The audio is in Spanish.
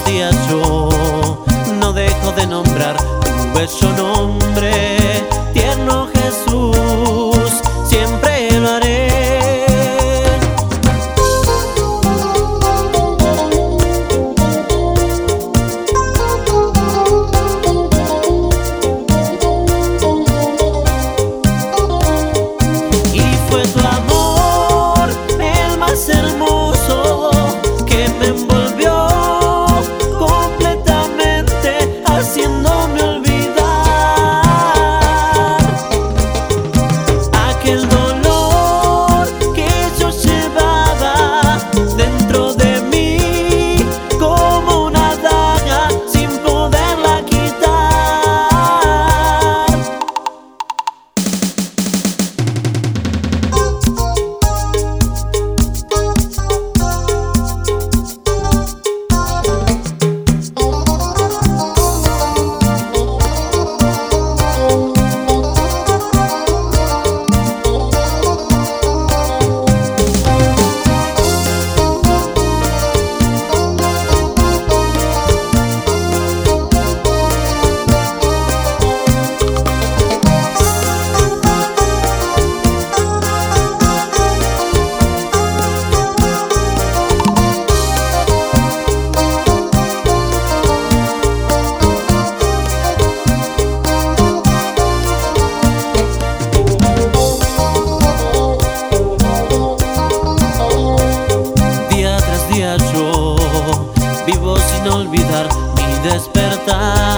día yo no dejo de nombrar tu bello nombre, tierno Jesús, siempre lo haré. Y fue tu amor el más hermoso que me envolvió completamente, haciéndome olvidar aquel dolor que yo llevaba dentro de mí como una daga sin poderla quitar. Día tras día yo vivo sin olvidar mi despertar.